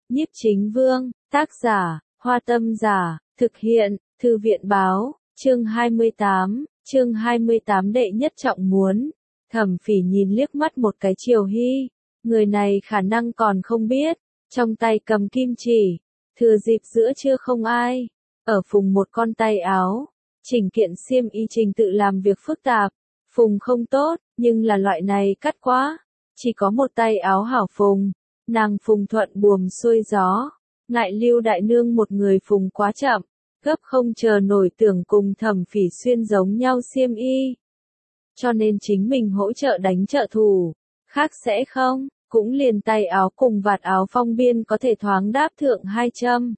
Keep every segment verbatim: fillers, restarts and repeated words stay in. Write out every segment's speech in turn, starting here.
Nhiếp Chính Vương, tác giả, Hoa Tâm Giả, thực hiện, Thư viện báo, chương hai mươi tám, chương hai mươi tám đệ nhất trọng muốn. Thẩm Phỉ nhìn liếc mắt một cái Triều Hy, người này khả năng còn không biết, trong tay cầm kim chỉ, thừa dịp giữa trưa không ai, ở phùng một con tay áo, chỉnh kiện xiêm y trình tự làm việc phức tạp, phùng không tốt, nhưng là loại này cắt quá, chỉ có một tay áo hảo phùng, nàng phùng thuận buồm xuôi gió, ngại Lưu đại nương một người phùng quá chậm, gấp không chờ nổi tưởng cùng Thẩm Phỉ xuyên giống nhau xiêm y. Cho nên chính mình hỗ trợ đánh trợ thủ, khác sẽ không, cũng liền tay áo cùng vạt áo phong biên có thể thoáng đáp thượng hai châm.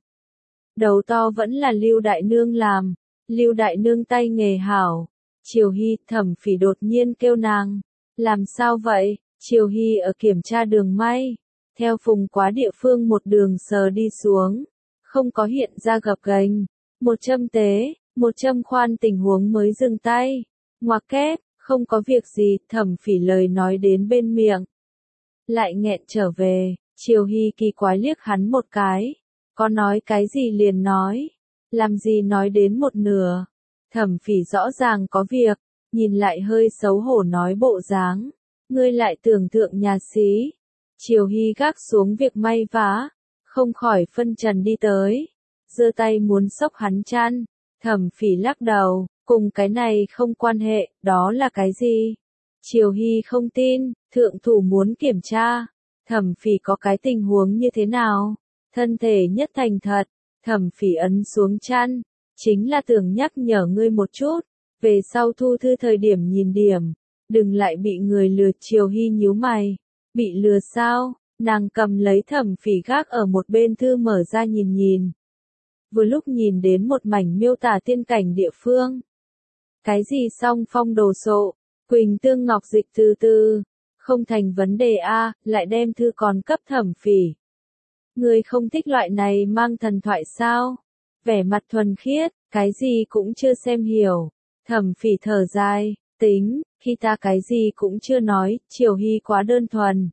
Đầu to vẫn là Lưu đại nương làm, Lưu đại nương tay nghề hảo. Triều Hy, Thẩm Phỉ đột nhiên kêu nàng, làm sao vậy? Triều Hy ở kiểm tra đường may, theo phùng quá địa phương một đường sờ đi xuống, không có hiện ra gập ghềnh, một châm tế, một châm khoan tình huống mới dừng tay, ngoặc kép, không có việc gì, Thẩm Phỉ lời nói đến bên miệng, lại nghẹn trở về. Triều Hy kỳ quái liếc hắn một cái, có nói cái gì liền nói, làm gì nói đến một nửa. Thẩm Phỉ rõ ràng có việc, nhìn lại hơi xấu hổ nói bộ dáng, ngươi lại tưởng tượng nhà xí. Triều Hy gác xuống việc may vá, không khỏi phân trần đi tới, giơ tay muốn xốc hắn chăn. Thẩm Phỉ lắc đầu, cùng cái này không quan hệ, đó là cái gì? Triều Hy không tin, thượng thủ muốn kiểm tra. Thẩm Phỉ có cái tình huống như thế nào? Thân thể nhất thành thật, Thẩm Phỉ ấn xuống chăn, chính là tưởng nhắc nhở ngươi một chút, về sau thu thư thời điểm nhìn điểm, đừng lại bị người lừa. Triều Hy nhíu mày, bị lừa sao? Nàng cầm lấy Thẩm Phỉ gác ở một bên thư mở ra nhìn nhìn. Vừa lúc nhìn đến một mảnh miêu tả tiên cảnh địa phương. Cái gì song phong đồ sộ, Quỳnh tương ngọc dịch từ từ, không thành vấn đề a, lại đem thư còn cấp Thẩm Phỉ. Ngươi không thích loại này mang thần thoại sao? Vẻ mặt thuần khiết, cái gì cũng chưa xem hiểu. Thẩm Phỉ thở dài, tính, khi ta cái gì cũng chưa nói, Triều Hy quá đơn thuần.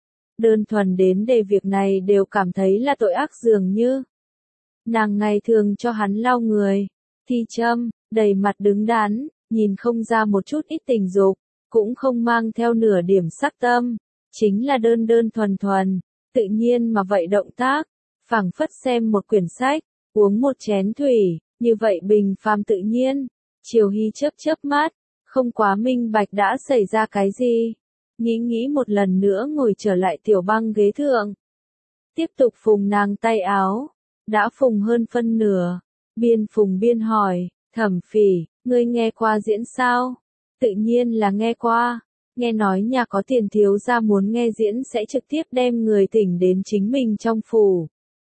Đơn thuần đến để việc này đều cảm thấy là tội ác dường như. Nàng ngày thường cho hắn lau người, thi châm, đầy mặt đứng đắn, nhìn không ra một chút ít tình dục, cũng không mang theo nửa điểm sắc tâm, chính là đơn đơn thuần thuần, tự nhiên mà vậy động tác, phảng phất xem một quyển sách, uống một chén thủy, như vậy bình phàm tự nhiên. Triều Hy chớp chớp mắt, không quá minh bạch đã xảy ra cái gì, nghĩ nghĩ một lần nữa ngồi trở lại tiểu băng ghế thượng. Tiếp tục phùng nàng tay áo, đã phùng hơn phân nửa, biên phùng biên hỏi, Thẩm Phỉ, ngươi nghe qua diễn sao? Tự nhiên là nghe qua, nghe nói nhà có tiền thiếu gia muốn nghe diễn sẽ trực tiếp đem người thỉnh đến chính mình trong phủ.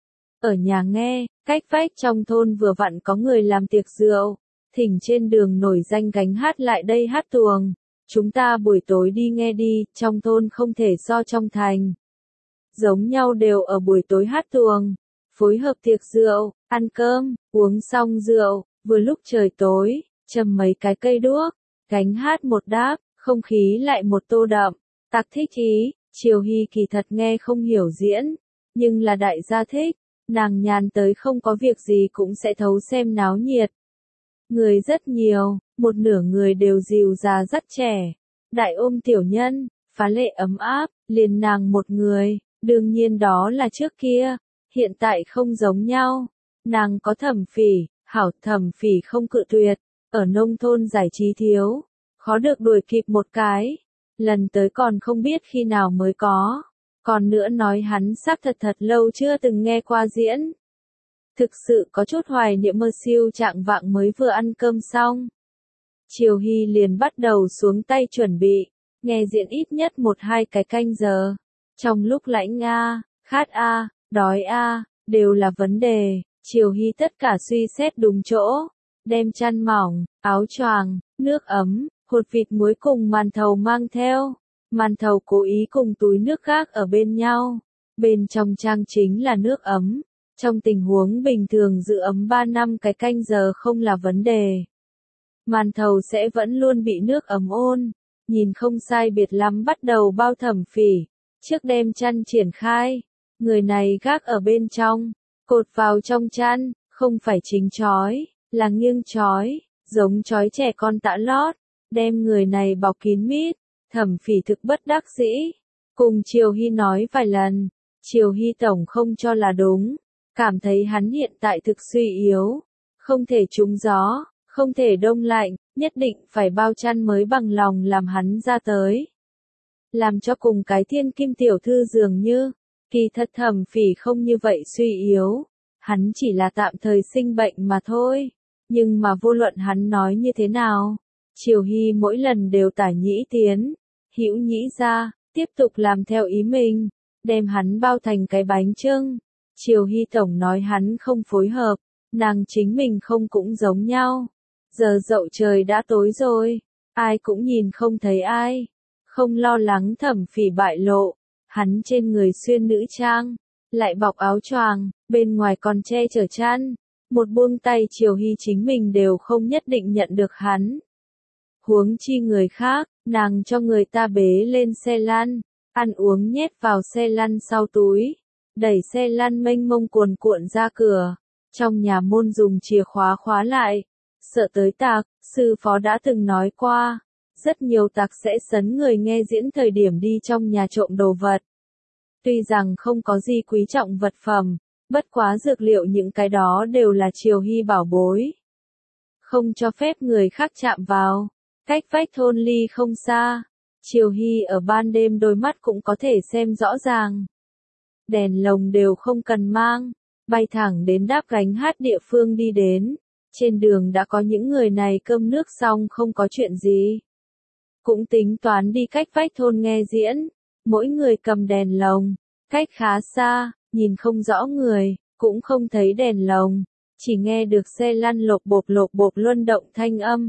Ở nhà nghe, cách vách trong thôn vừa vặn có người làm tiệc rượu, thỉnh trên đường nổi danh gánh hát lại đây hát tuồng. Chúng ta buổi tối đi nghe đi, trong thôn không thể so trong thành. Giống nhau đều ở buổi tối hát tuồng, phối hợp tiệc rượu, ăn cơm, uống xong rượu, vừa lúc trời tối, châm mấy cái cây đuốc, gánh hát một đáp, không khí lại một tô đậm. Tặc thích ý, Triều Hy kỳ thật nghe không hiểu diễn, nhưng là đại gia thích, nàng nhàn tới không có việc gì cũng sẽ thấu xem náo nhiệt. Người rất nhiều, một nửa người đều dìu già dắt trẻ, đại ôm tiểu nhân, phá lệ ấm áp, liền nàng một người, đương nhiên đó là trước kia, hiện tại không giống nhau. Nàng có Thẩm Phỉ, hảo, Thẩm Phỉ không cự tuyệt, ở nông thôn giải trí thiếu, khó được đuổi kịp một cái, lần tới còn không biết khi nào mới có. Còn nữa nói hắn xác thật thật lâu chưa từng nghe qua diễn. Thực sự có chút hoài niệm. Mơ siêu trạng vạng mới vừa ăn cơm xong, Triều Hy liền bắt đầu xuống tay chuẩn bị, nghe diễn ít nhất một hai cái canh giờ. Trong lúc lãnh a, khát a, đói a, đều là vấn đề, Triều Hy tất cả suy xét đúng chỗ, đem chăn mỏng, áo choàng, nước ấm, hột vịt muối cùng màn thầu mang theo. Màn thầu cố ý cùng túi nước gác ở bên nhau, bên trong trang chính là nước ấm. Trong tình huống bình thường giữ ấm ba năm cái canh giờ không là vấn đề. Màn thầu sẽ vẫn luôn bị nước ấm ôn, nhìn không sai biệt lắm bắt đầu bao. Thẩm Phỉ, trước đem chăn triển khai, Người này gác ở bên trong, cột vào trong chăn, không phải chính chói, là nghiêng chói, giống chói trẻ con tã lót, đem người này bọc kín mít. Thẩm Phỉ thực bất đắc dĩ, cùng Triều Hy nói vài lần, Triều Hy tổng không cho là đúng, cảm thấy hắn hiện tại thực suy yếu, không thể trúng gió, không thể đông lạnh, nhất định phải bao chăn mới bằng lòng làm hắn ra tới. Làm cho cùng cái thiên kim tiểu thư dường như, kỳ thật Thẩm Phỉ không như vậy suy yếu, hắn chỉ là tạm thời sinh bệnh mà thôi, nhưng mà vô luận hắn nói như thế nào, Triều Hy mỗi lần đều tả nhĩ tiến, hữu nhĩ ra, tiếp tục làm theo ý mình, đem hắn bao thành cái bánh chưng. Triều Hy tổng nói hắn không phối hợp, nàng chính mình không cũng giống nhau. Giờ dậu trời đã tối rồi, ai cũng nhìn không thấy ai, không lo lắng Thẩm Phỉ bại lộ, hắn trên người xuyên nữ trang, lại bọc áo choàng, bên ngoài còn che chở chăn, một buông tay Triều Hy chính mình đều không nhất định nhận được hắn. Huống chi người khác, nàng cho người ta bế lên xe lăn, ăn uống nhét vào xe lăn sau túi, đẩy xe lăn mênh mông cuồn cuộn ra cửa, trong nhà môn dùng chìa khóa khóa lại, sợ tới tạc, sư phó đã từng nói qua, rất nhiều tạc sẽ sấn người nghe diễn thời điểm đi trong nhà trộm đồ vật. Tuy rằng không có gì quý trọng vật phẩm, bất quá dược liệu những cái đó đều là Triều Hy bảo bối. Không cho phép người khác chạm vào. Cách vách thôn ly không xa, Triều Hy ở ban đêm đôi mắt cũng có thể xem rõ ràng. Đèn lồng đều không cần mang, bay thẳng đến đáp gánh hát địa phương đi đến. Trên đường đã có những người này cơm nước xong không có chuyện gì. Cũng tính toán đi cách vách thôn nghe diễn, mỗi người cầm đèn lồng, cách khá xa, nhìn không rõ người, cũng không thấy đèn lồng, chỉ nghe được xe lăn lộp bộp lộp bộp luân động thanh âm.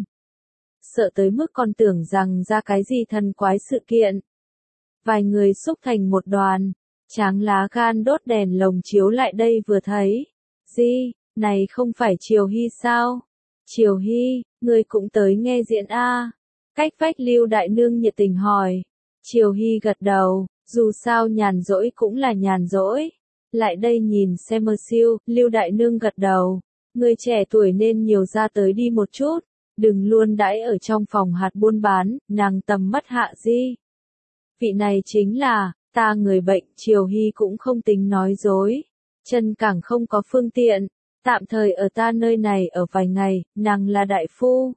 Sợ tới mức còn tưởng rằng ra cái gì thần quái sự kiện. Vài người xúc thành một đoàn, tráng lá gan đốt đèn lồng chiếu lại đây vừa thấy. Gì, này không phải Triều Hy sao? Triều Hy, người cũng tới nghe diễn a? Cách vách Lưu đại nương nhiệt tình hỏi. Triều Hy gật đầu, dù sao nhàn rỗi cũng là nhàn rỗi. Lại đây nhìn xem mơ siêu, Lưu đại nương gật đầu. Người trẻ tuổi nên nhiều ra tới đi một chút. Đừng luôn đãi ở trong phòng hạt buôn bán, nàng tầm mắt hạ di. Vị này chính là, ta người bệnh, Triều Hy cũng không tính nói dối. Chân càng không có phương tiện, tạm thời ở ta nơi này ở vài ngày, nàng là đại phu.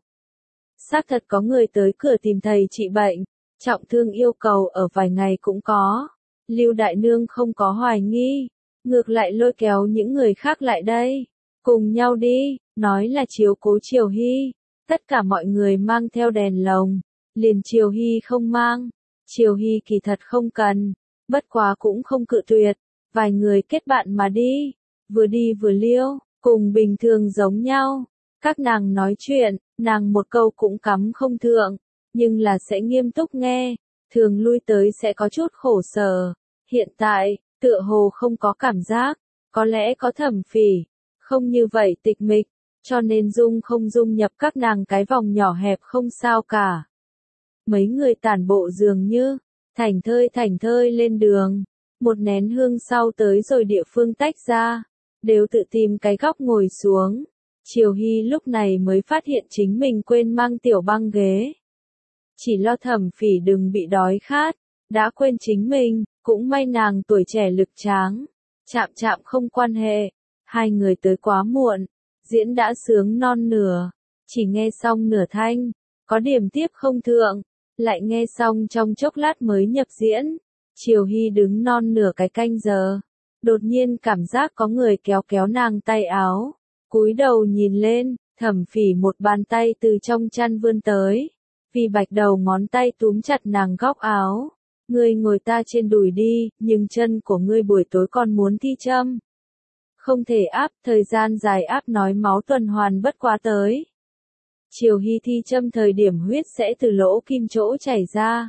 Xác thật có người tới cửa tìm thầy trị bệnh, trọng thương yêu cầu ở vài ngày cũng có. Lưu đại nương không có hoài nghi, ngược lại lôi kéo những người khác lại đây. Cùng nhau đi, nói là chiếu cố Triều Hy. Tất cả mọi người mang theo đèn lồng, liền Triều Hy không mang. Triều Hy kỳ thật không cần, bất quá cũng không cự tuyệt, vài người kết bạn mà đi, vừa đi vừa liêu, cùng bình thường giống nhau. Các nàng nói chuyện, nàng một câu cũng cắm không thượng, nhưng là sẽ nghiêm túc nghe, thường lui tới sẽ có chút khổ sở. Hiện tại, tựa hồ không có cảm giác, có lẽ có Thẩm Phỉ, không như vậy tịch mịch. Cho nên dung không dung nhập các nàng cái vòng nhỏ hẹp không sao cả. Mấy người tản bộ dường như, thảnh thơi thảnh thơi lên đường, một nén hương sau tới rồi địa phương tách ra, đều tự tìm cái góc ngồi xuống. Triều Hy lúc này mới phát hiện chính mình quên mang tiểu băng ghế. Chỉ lo Thẩm Phỉ đừng bị đói khát, đã quên chính mình, cũng may nàng tuổi trẻ lực tráng, chạm chạm không quan hệ, hai người tới quá muộn. Diễn đã sướng non nửa, chỉ nghe xong nửa thanh, có điểm tiếp không thượng, lại nghe xong trong chốc lát mới nhập diễn. Triều Hy đứng non nửa cái canh giờ, đột nhiên cảm giác có người kéo kéo nàng tay áo, cúi đầu nhìn lên, Thẩm Phỉ một bàn tay từ trong chăn vươn tới, vì bạch đầu ngón tay túm chặt nàng góc áo. Ngươi ngồi ta trên đùi đi, nhưng chân của ngươi buổi tối còn muốn thi châm. Không thể áp, thời gian dài áp nói máu tuần hoàn bất quá tới. Triều Hy thi châm thời điểm huyết sẽ từ lỗ kim chỗ chảy ra.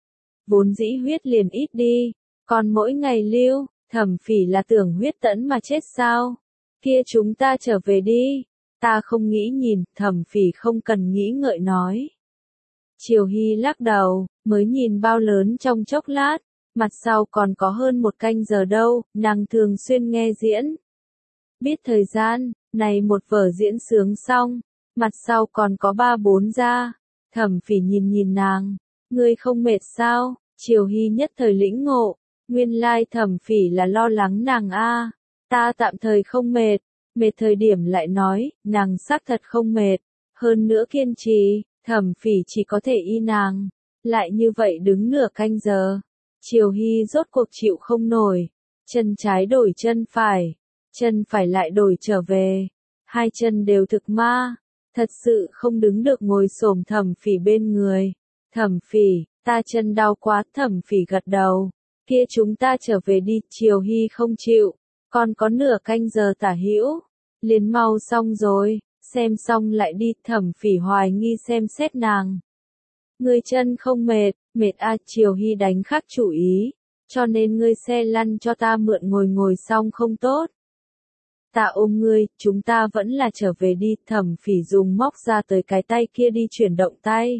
Vốn dĩ huyết liền ít đi, còn mỗi ngày lưu, Thẩm Phỉ là tưởng huyết tẫn mà chết sao? Kia chúng ta trở về đi. Ta không nghĩ nhìn, Thẩm Phỉ không cần nghĩ ngợi nói. Triều Hy lắc đầu, mới nhìn bao lớn trong chốc lát, mặt sau còn có hơn một canh giờ đâu, nàng thường xuyên nghe diễn. Biết thời gian, này một vở diễn sướng xong, mặt sau còn có ba bốn ra. Thẩm Phỉ nhìn nhìn nàng, ngươi không mệt sao? Triều Hy nhất thời lĩnh ngộ, nguyên lai Thẩm Phỉ là lo lắng nàng a. Ta tạm thời không mệt, mệt thời điểm lại nói, nàng xác thật không mệt, hơn nữa kiên trì, Thẩm Phỉ chỉ có thể y nàng, lại như vậy đứng nửa canh giờ. Triều Hy rốt cuộc chịu không nổi, chân trái đổi chân phải, chân phải lại đổi trở về, hai chân đều thực ma, thật sự không đứng được ngồi xổm Thẩm Phỉ bên người. Thẩm Phỉ, ta chân đau quá, Thẩm Phỉ gật đầu, kia chúng ta trở về đi. Triều Hy không chịu, còn có nửa canh giờ tả hữu, liền mau xong rồi, xem xong lại đi. Thẩm Phỉ hoài nghi xem xét nàng. Ngươi chân không mệt, mệt a. Triều Hy đánh khác chủ ý, cho nên ngươi xe lăn cho ta mượn ngồi ngồi xong không tốt. Ta ôm ngươi, chúng ta vẫn là trở về đi. Thẩm Phỉ dùng móc ra tới cái tay kia đi chuyển động tay.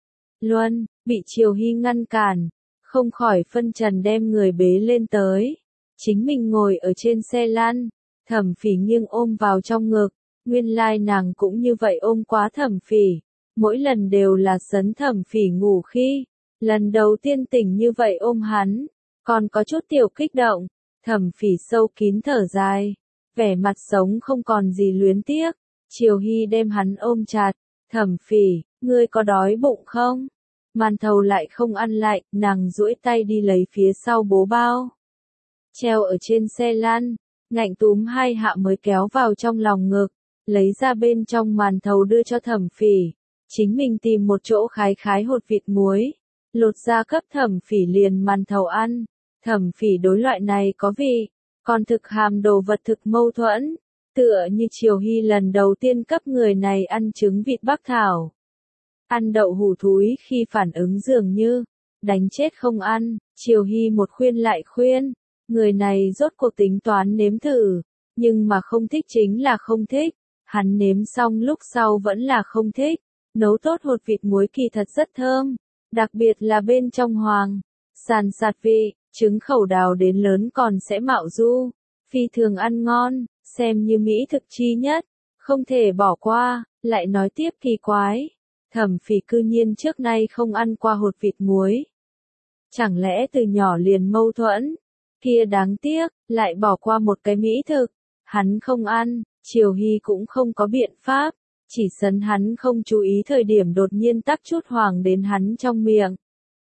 Luân, bị Triều Hy ngăn cản, không khỏi phân trần đem người bế lên tới. Chính mình ngồi ở trên xe lăn, Thẩm Phỉ nghiêng ôm vào trong ngực, nguyên lai nàng cũng như vậy ôm quá Thẩm Phỉ. Mỗi lần đều là sấn Thẩm Phỉ ngủ khi, lần đầu tiên tỉnh như vậy ôm hắn, còn có chút tiểu kích động. Thẩm Phỉ sâu kín thở dài, vẻ mặt sống không còn gì luyến tiếc. Triều Hy đem hắn ôm chặt, Thẩm Phỉ, ngươi có đói bụng không? Màn thầu lại không ăn lại, nàng duỗi tay đi lấy phía sau bố bao. Treo ở trên xe lăn, ngạnh túm hai hạ mới kéo vào trong lòng ngực, lấy ra bên trong màn thầu đưa cho Thẩm Phỉ. Chính mình tìm một chỗ khái khái hột vịt muối, lột ra cấp Thẩm Phỉ liền màn thầu ăn. Thẩm Phỉ đối loại này có vị, còn thực hàm đồ vật thực mâu thuẫn, tựa như Triều Hy lần đầu tiên cấp người này ăn trứng vịt Bắc Thảo. Ăn đậu hủ thúi khi phản ứng dường như, đánh chết không ăn. Triều Hy một khuyên lại khuyên, người này rốt cuộc tính toán nếm thử, nhưng mà không thích chính là không thích, hắn nếm xong lúc sau vẫn là không thích. Nấu tốt hột vịt muối kỳ thật rất thơm, đặc biệt là bên trong hoàng, sàn sạt vị, trứng khẩu đào đến lớn còn sẽ mạo du, phi thường ăn ngon, xem như mỹ thực chi nhất, không thể bỏ qua. Lại nói tiếp kỳ quái, Thẩm Phỉ cư nhiên trước nay không ăn qua hột vịt muối. Chẳng lẽ từ nhỏ liền mâu thuẫn, kia đáng tiếc, lại bỏ qua một cái mỹ thực, hắn không ăn, Triều Hy cũng không có biện pháp. Chỉ sấn hắn không chú ý thời điểm đột nhiên tắc chút hoàng đến hắn trong miệng.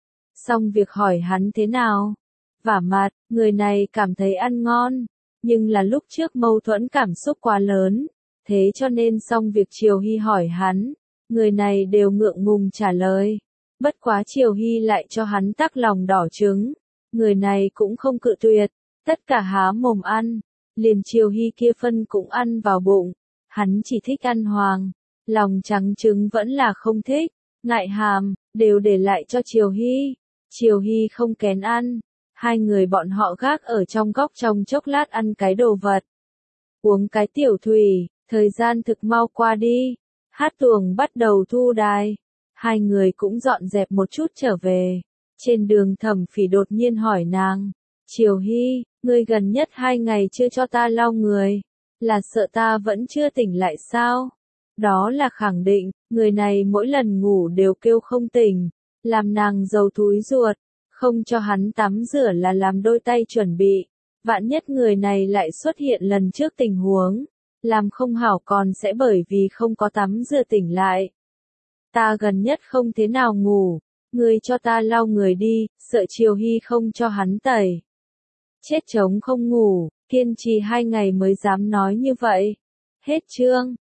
Xong việc hỏi hắn thế nào? Vả mặt, người này cảm thấy ăn ngon, nhưng là lúc trước mâu thuẫn cảm xúc quá lớn, thế cho nên xong việc Triều Hy hỏi hắn, người này đều ngượng ngùng trả lời. Bất quá Triều Hy lại cho hắn tắc lòng đỏ trứng, người này cũng không cự tuyệt, tất cả há mồm ăn, liền Triều Hy kia phân cũng ăn vào bụng, hắn chỉ thích ăn hoàng. Lòng trắng trứng vẫn là không thích, ngại hàm, đều để lại cho Triều Hy. Triều Hy không kén ăn, hai người bọn họ gác ở trong góc trong chốc lát ăn cái đồ vật. Uống cái tiểu thủy, thời gian thực mau qua đi, hát tuồng bắt đầu thu đài. Hai người cũng dọn dẹp một chút trở về. Trên đường Thẩm Phỉ đột nhiên hỏi nàng, Triều Hy, ngươi gần nhất hai ngày chưa cho ta lau người, là sợ ta vẫn chưa tỉnh lại sao? Đó là khẳng định, người này mỗi lần ngủ đều kêu không tỉnh, làm nàng dầu thúi ruột, không cho hắn tắm rửa là làm đôi tay chuẩn bị. Vạn nhất người này lại xuất hiện lần trước tình huống, làm không hảo còn sẽ bởi vì không có tắm rửa tỉnh lại. Ta gần nhất không thế nào ngủ, ngươi cho ta lau người đi, sợ Triều Hy không cho hắn tẩy. Chết trống không ngủ, kiên trì hai ngày mới dám nói như vậy. Hết chương.